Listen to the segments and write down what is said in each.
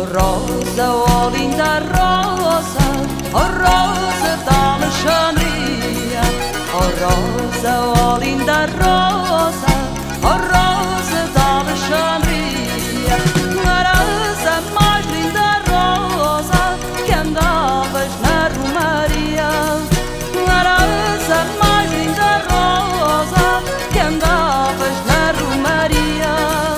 Oh rosa, oh linda rosa, oh rosa da Alexandria. Oh rosa, oh linda rosa, oh rosa da Alexandria. Era essa mais linda rosa que andavas na Romaria. Era essa mais linda rosa que andavas na Romaria.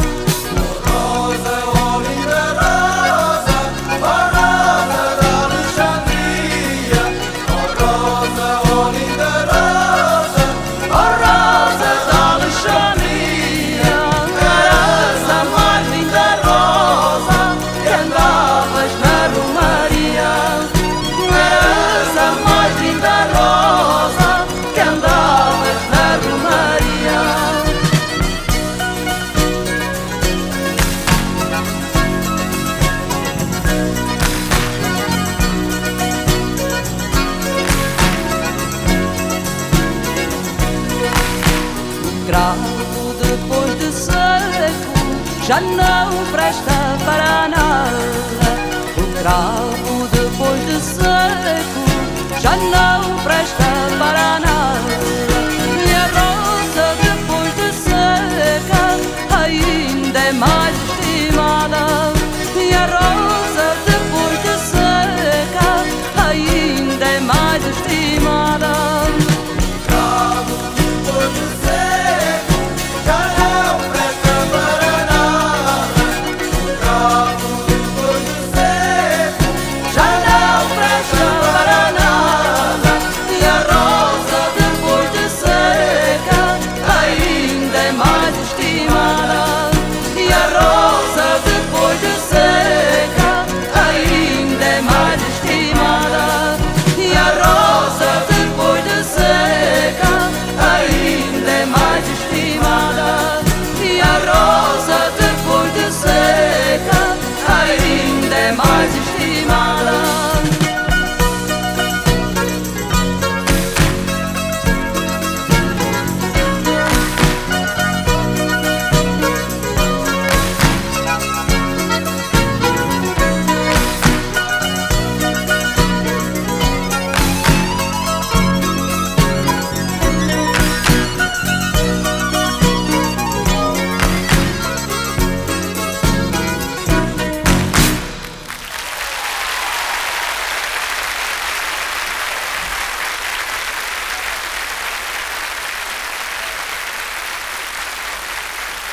Cravo depois de seco já não presta para nada. O cravo